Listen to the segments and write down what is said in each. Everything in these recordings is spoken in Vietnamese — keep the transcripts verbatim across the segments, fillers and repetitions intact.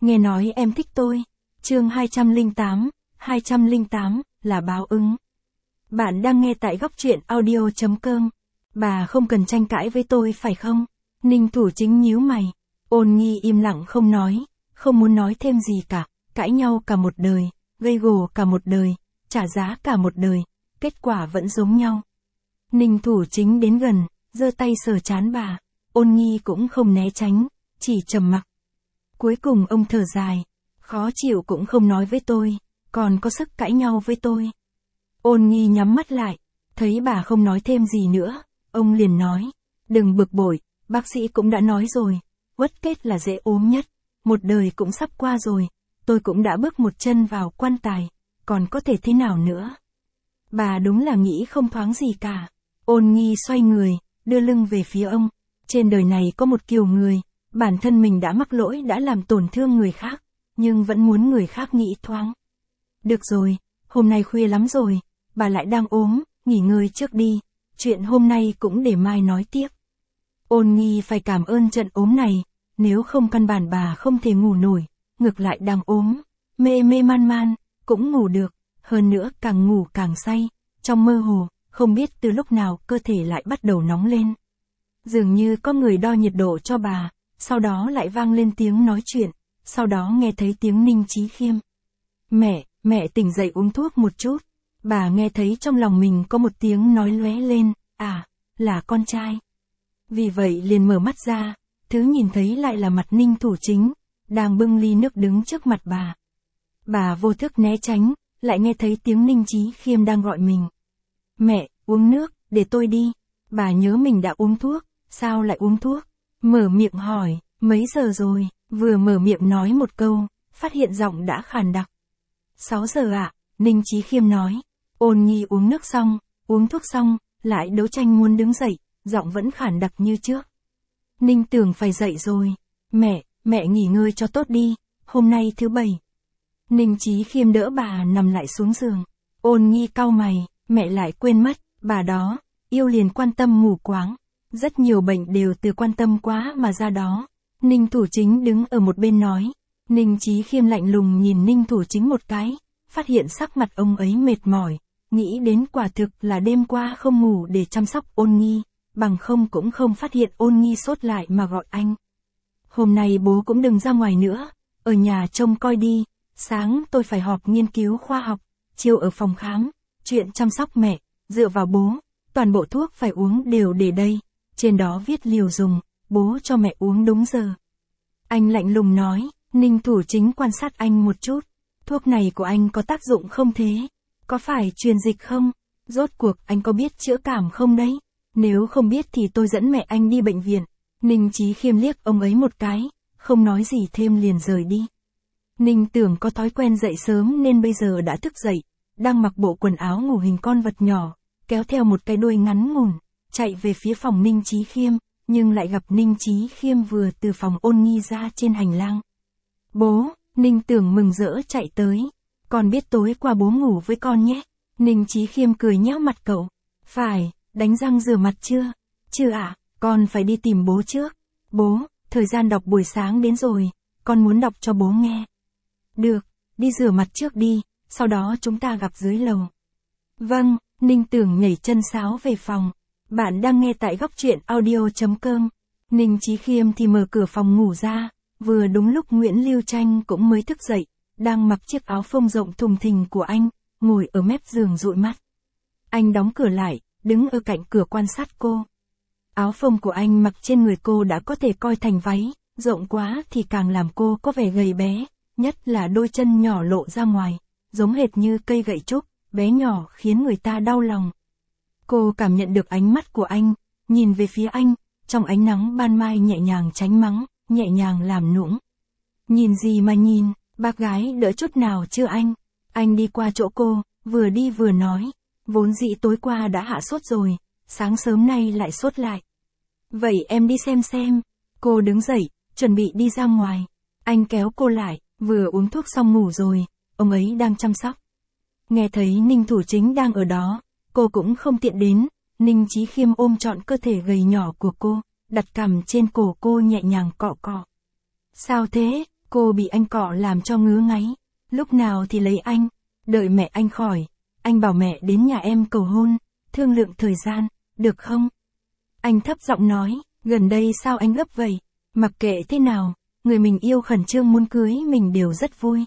Nghe nói em thích tôi. Chương hai trăm lẻ tám, hai trăm lẻ tám, là báo ứng. Bạn đang nghe tại góc truyện audio chấm com. Bà không cần tranh cãi với tôi phải không? Ninh Thủ Chính nhíu mày. Ôn Nhi im lặng không nói, không muốn nói thêm gì cả, cãi nhau cả một đời, gây gổ cả một đời, trả giá cả một đời, kết quả vẫn giống nhau. Ninh Thủ Chính đến gần, giơ tay sờ trán bà, Ôn Nhi cũng không né tránh, chỉ trầm mặc. Cuối cùng ông thở dài, khó chịu cũng không nói với tôi, còn có sức cãi nhau với tôi. Ôn Nhi nhắm mắt lại, thấy bà không nói thêm gì nữa, ông liền nói, đừng bực bội, bác sĩ cũng đã nói rồi, uất kết là dễ ốm nhất, một đời cũng sắp qua rồi, tôi cũng đã bước một chân vào quan tài, còn có thể thế nào nữa. Bà đúng là nghĩ không thoáng gì cả. Ôn Nhi xoay người, đưa lưng về phía ông, trên đời này có một kiểu người, bản thân mình đã mắc lỗi đã làm tổn thương người khác, nhưng vẫn muốn người khác nghĩ thoáng. Được rồi, hôm nay khuya lắm rồi, bà lại đang ốm, nghỉ ngơi trước đi, chuyện hôm nay cũng để mai nói tiếp. Ôn Nhi phải cảm ơn trận ốm này, nếu không căn bản bà không thể ngủ nổi, ngược lại đang ốm, mê mê man man, cũng ngủ được, hơn nữa càng ngủ càng say, trong mơ hồ, không biết từ lúc nào cơ thể lại bắt đầu nóng lên. Dường như có người đo nhiệt độ cho bà, sau đó lại vang lên tiếng nói chuyện, sau đó nghe thấy tiếng Ninh Chí Khiêm. Mẹ, mẹ tỉnh dậy uống thuốc một chút. Bà nghe thấy trong lòng mình có một tiếng nói lóe lên, à, là con trai. Vì vậy liền mở mắt ra, thứ nhìn thấy lại là mặt Ninh Thủ Chính, đang bưng ly nước đứng trước mặt bà. Bà vô thức né tránh, lại nghe thấy tiếng Ninh Chí Khiêm đang gọi mình. Mẹ, uống nước, để tôi đi. Bà nhớ mình đã uống thuốc, sao lại uống thuốc? Mở miệng hỏi, mấy giờ rồi? Vừa mở miệng nói một câu, phát hiện giọng đã khàn đặc. Sáu giờ ạ, Ninh Chí Khiêm nói. Ôn Nhi uống nước xong, uống thuốc xong, lại đấu tranh muốn đứng dậy, giọng vẫn khàn đặc như trước. Ninh tưởng phải dậy rồi. Mẹ, mẹ nghỉ ngơi cho tốt đi, hôm nay thứ bảy. Ninh Chí Khiêm đỡ bà nằm lại xuống giường. Ôn Nhi cau mày, mẹ lại quên mất, bà đó, yêu liền quan tâm mù quáng. Rất nhiều bệnh đều từ quan tâm quá mà ra đó. Ninh Thủ Chính đứng ở một bên nói. Ninh Chí Khiêm lạnh lùng nhìn Ninh Thủ Chính một cái, phát hiện sắc mặt ông ấy mệt mỏi, nghĩ đến quả thực là đêm qua không ngủ để chăm sóc Ôn Nhi, bằng không cũng không phát hiện Ôn Nhi sốt lại mà gọi anh. Hôm nay bố cũng đừng ra ngoài nữa, ở nhà trông coi đi, sáng tôi phải họp nghiên cứu khoa học, chiều ở phòng khám, chuyện chăm sóc mẹ, dựa vào bố, toàn bộ thuốc phải uống đều để đây, trên đó viết liều dùng, bố cho mẹ uống đúng giờ. Anh lạnh lùng nói. Ninh Thủ Chính quan sát anh một chút, thuốc này của anh có tác dụng không thế? Có phải truyền dịch không? Rốt cuộc anh có biết chữa cảm không đấy? Nếu không biết thì tôi dẫn mẹ anh đi bệnh viện. Ninh Chí Khiêm liếc ông ấy một cái, không nói gì thêm liền rời đi. Ninh Tưởng có thói quen dậy sớm nên bây giờ đã thức dậy, đang mặc bộ quần áo ngủ hình con vật nhỏ, kéo theo một cái đuôi ngắn ngủn, chạy về phía phòng Ninh Chí Khiêm, nhưng lại gặp Ninh Chí Khiêm vừa từ phòng Ôn Nhi ra trên hành lang. Bố, Ninh Tưởng mừng rỡ chạy tới. Con biết tối qua bố ngủ với con nhé. Ninh Chí Khiêm cười nhéo mặt cậu. Phải, đánh răng rửa mặt chưa? Chưa ạ, à, con phải đi tìm bố trước. Bố, thời gian đọc buổi sáng đến rồi, con muốn đọc cho bố nghe. Được, đi rửa mặt trước đi, sau đó chúng ta gặp dưới lầu. Vâng, Ninh Tưởng nhảy chân sáo về phòng. Bạn đang nghe tại góc truyện audio chấm com. Ninh Chí Khiêm thì mở cửa phòng ngủ ra. Vừa đúng lúc Nguyễn Lưu Tranh cũng mới thức dậy, đang mặc chiếc áo phông rộng thùng thình của anh, ngồi ở mép giường dụi mắt. Anh đóng cửa lại, đứng ở cạnh cửa quan sát cô. Áo phông của anh mặc trên người cô đã có thể coi thành váy, rộng quá thì càng làm cô có vẻ gầy bé, nhất là đôi chân nhỏ lộ ra ngoài, giống hệt như cây gậy trúc, bé nhỏ khiến người ta đau lòng. Cô cảm nhận được ánh mắt của anh, nhìn về phía anh, trong ánh nắng ban mai nhẹ nhàng tránh mắng, nhẹ nhàng làm nũng. Nhìn gì mà nhìn, bác gái đỡ chút nào chưa anh? Anh đi qua chỗ cô, vừa đi vừa nói, vốn dĩ tối qua đã hạ sốt rồi, sáng sớm nay lại sốt lại. Vậy em đi xem xem. Cô đứng dậy, chuẩn bị đi ra ngoài. Anh kéo cô lại, vừa uống thuốc xong ngủ rồi, ông ấy đang chăm sóc. Nghe thấy Ninh Thủ Chính đang ở đó, cô cũng không tiện đến, Ninh Chí Khiêm ôm trọn cơ thể gầy nhỏ của cô, đặt cằm trên cổ cô nhẹ nhàng cọ cọ. Sao thế? Cô bị anh cọ làm cho ngứa ngáy. Lúc nào thì lấy anh. Đợi mẹ anh khỏi. Anh bảo mẹ đến nhà em cầu hôn. Thương lượng thời gian. Được không? Anh thấp giọng nói. Gần đây sao anh gấp vậy? Mặc kệ thế nào. Người mình yêu khẩn trương muốn cưới mình đều rất vui.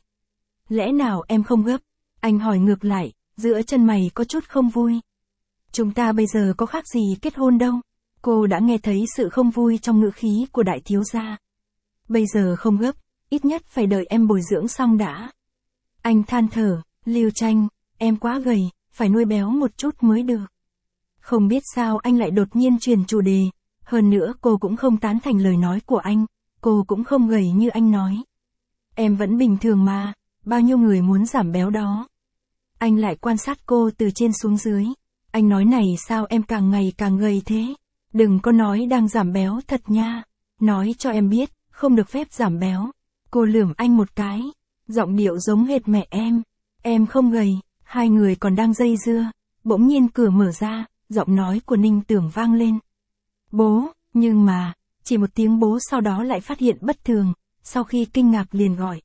Lẽ nào em không gấp? Anh hỏi ngược lại. Giữa chân mày có chút không vui. Chúng ta bây giờ có khác gì kết hôn đâu. Cô đã nghe thấy sự không vui trong ngữ khí của đại thiếu gia. Bây giờ không gấp. Ít nhất phải đợi em bồi dưỡng xong đã. Anh than thở. Lưu Tranh, em quá gầy, phải nuôi béo một chút mới được. Không biết sao anh lại đột nhiên chuyển chủ đề. Hơn nữa cô cũng không tán thành lời nói của anh. Cô cũng không gầy như anh nói. Em vẫn bình thường mà. Bao nhiêu người muốn giảm béo đó. Anh lại quan sát cô từ trên xuống dưới. Anh nói này sao em càng ngày càng gầy thế? Đừng có nói đang giảm béo thật nha. Nói cho em biết, không được phép giảm béo. Cô lườm anh một cái. Giọng điệu giống hệt mẹ em. Em không gầy. Hai người còn đang dây dưa. Bỗng nhiên cửa mở ra, giọng nói của Ninh Tưởng vang lên. Bố, nhưng mà, chỉ một tiếng bố sau đó lại phát hiện bất thường. Sau khi kinh ngạc liền gọi.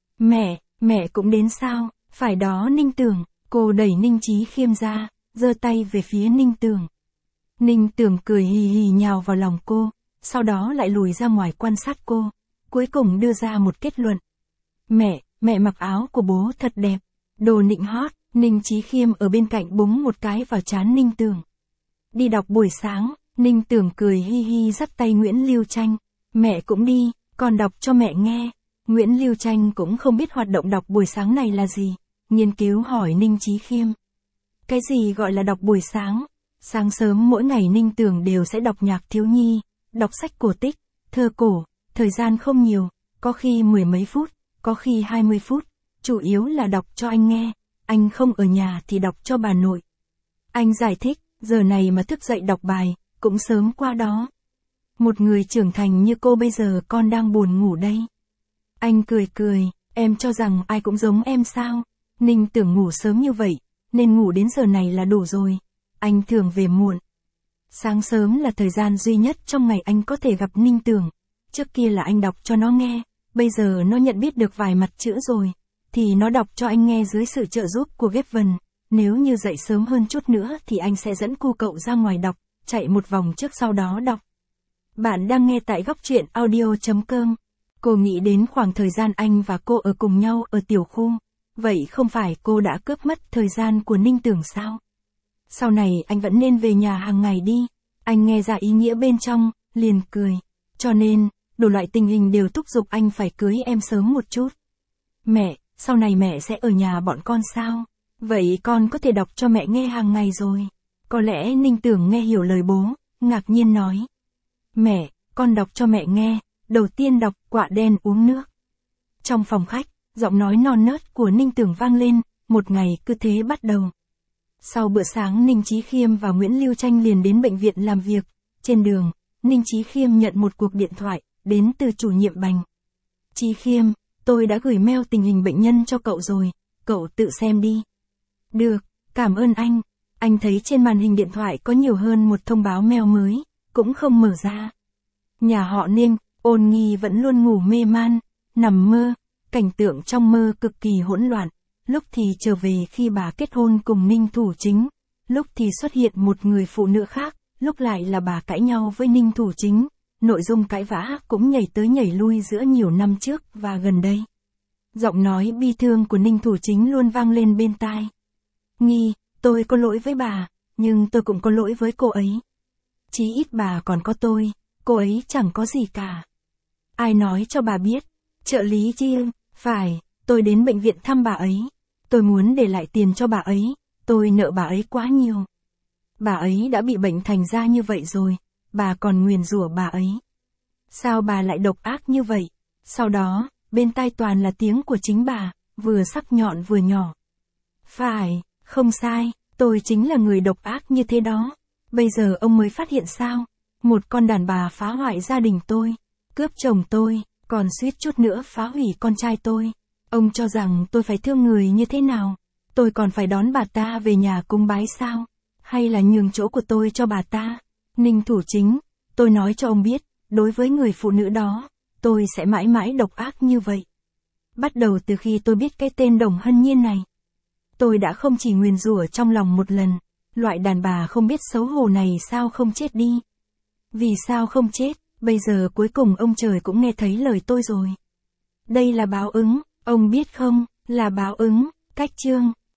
Mẹ, mẹ cũng đến sao? Phải đó Ninh Tưởng. Cô đẩy Ninh Chí Khiêm ra, giơ tay về phía Ninh Tưởng. Ninh Tưởng cười hì hì nhào vào lòng cô, sau đó lại lùi ra ngoài quan sát cô, cuối cùng đưa ra một kết luận. Mẹ, mẹ mặc áo của bố thật đẹp. Đồ nịnh hót. Ninh Chí Khiêm ở bên cạnh búng một cái vào trán Ninh Tưởng. Đi đọc buổi sáng. Ninh Tưởng cười hi hi dắt tay Nguyễn Lưu Tranh. Mẹ cũng đi, con đọc cho mẹ nghe. Nguyễn Lưu Tranh cũng không biết hoạt động đọc buổi sáng này là gì. Nghiên cứu hỏi Ninh Chí Khiêm. Cái gì gọi là đọc buổi sáng? Sáng sớm mỗi ngày Ninh Tưởng đều sẽ đọc nhạc thiếu nhi, đọc sách cổ tích, thơ cổ, thời gian không nhiều, có khi mười mấy phút, có khi hai mươi phút, chủ yếu là đọc cho anh nghe, anh không ở nhà thì đọc cho bà nội. Anh giải thích, giờ này mà thức dậy đọc bài, cũng sớm qua đó. Một người trưởng thành như cô bây giờ con đang buồn ngủ đây. Anh cười cười, em cho rằng ai cũng giống em sao? Ninh Tưởng ngủ sớm như vậy, nên ngủ đến giờ này là đủ rồi. Anh thường về muộn. Sáng sớm là thời gian duy nhất trong ngày anh có thể gặp Ninh Tưởng. Trước kia là anh đọc cho nó nghe, bây giờ nó nhận biết được vài mặt chữ rồi, thì nó đọc cho anh nghe dưới sự trợ giúp của ghép vần. Nếu như dậy sớm hơn chút nữa thì anh sẽ dẫn cu cậu ra ngoài đọc, chạy một vòng trước sau đó đọc. Bạn đang nghe tại góc truyện audio chấm com. Cô nghĩ đến khoảng thời gian anh và cô ở cùng nhau ở tiểu khu. Vậy không phải cô đã cướp mất thời gian của Ninh Tưởng sao? Sau này anh vẫn nên về nhà hàng ngày đi. Anh nghe ra ý nghĩa bên trong, liền cười. Cho nên, đủ loại tình hình đều thúc giục anh phải cưới em sớm một chút. Mẹ, sau này mẹ sẽ ở nhà bọn con sao? Vậy con có thể đọc cho mẹ nghe hàng ngày rồi. Có lẽ Ninh Tưởng nghe hiểu lời bố, ngạc nhiên nói. Mẹ, con đọc cho mẹ nghe. Đầu tiên đọc Quạ Đen Uống Nước. Trong phòng khách, giọng nói non nớt của Ninh Tưởng vang lên, một ngày cứ thế bắt đầu. Sau bữa sáng Ninh Chí Khiêm và Nguyễn Lưu Tranh liền đến bệnh viện làm việc. Trên đường, Ninh Chí Khiêm nhận một cuộc điện thoại, đến từ chủ nhiệm Bành. Chí Khiêm, tôi đã gửi mail tình hình bệnh nhân cho cậu rồi, cậu tự xem đi. Được, cảm ơn anh. Anh thấy trên màn hình điện thoại có nhiều hơn một thông báo mail mới, cũng không mở ra. Nhà họ Ninh, Ôn Nghi vẫn luôn ngủ mê man, nằm mơ, cảnh tượng trong mơ cực kỳ hỗn loạn, lúc thì trở về khi bà kết hôn cùng Ninh Thủ Chính, lúc thì xuất hiện một người phụ nữ khác, lúc lại là bà cãi nhau với Ninh Thủ Chính, nội dung cãi vã cũng nhảy tới nhảy lui giữa nhiều năm trước và gần đây. Giọng nói bi thương của Ninh Thủ Chính luôn vang lên bên tai. Nghi, tôi có lỗi với bà, nhưng tôi cũng có lỗi với cô ấy. Chí ít bà còn có tôi, cô ấy chẳng có gì cả. Ai nói cho bà biết? Trợ lý Chi, phải, tôi đến bệnh viện thăm bà ấy. Tôi muốn để lại tiền cho bà ấy, tôi nợ bà ấy quá nhiều. Bà ấy đã bị bệnh thành ra như vậy rồi, bà còn nguyền rủa bà ấy. Sao bà lại độc ác như vậy? Sau đó, bên tai toàn là tiếng của chính bà, vừa sắc nhọn vừa nhỏ. Phải, không sai, tôi chính là người độc ác như thế đó. Bây giờ ông mới phát hiện sao? Một con đàn bà phá hoại gia đình tôi, cướp chồng tôi, còn suýt chút nữa phá hủy con trai tôi. Ông cho rằng tôi phải thương người như thế nào? Tôi còn phải đón bà ta về nhà cung bái sao? Hay là nhường chỗ của tôi cho bà ta? Ninh Thủ Chính, tôi nói cho ông biết, đối với người phụ nữ đó, tôi sẽ mãi mãi độc ác như vậy. Bắt đầu từ khi tôi biết cái tên Đồng Hân Nhiên này, tôi đã không chỉ nguyền rủa trong lòng một lần, loại đàn bà không biết xấu hổ này sao không chết đi. Vì sao không chết, bây giờ cuối cùng ông trời cũng nghe thấy lời tôi rồi. Đây là báo ứng, ông biết không, là báo ứng, cách chương.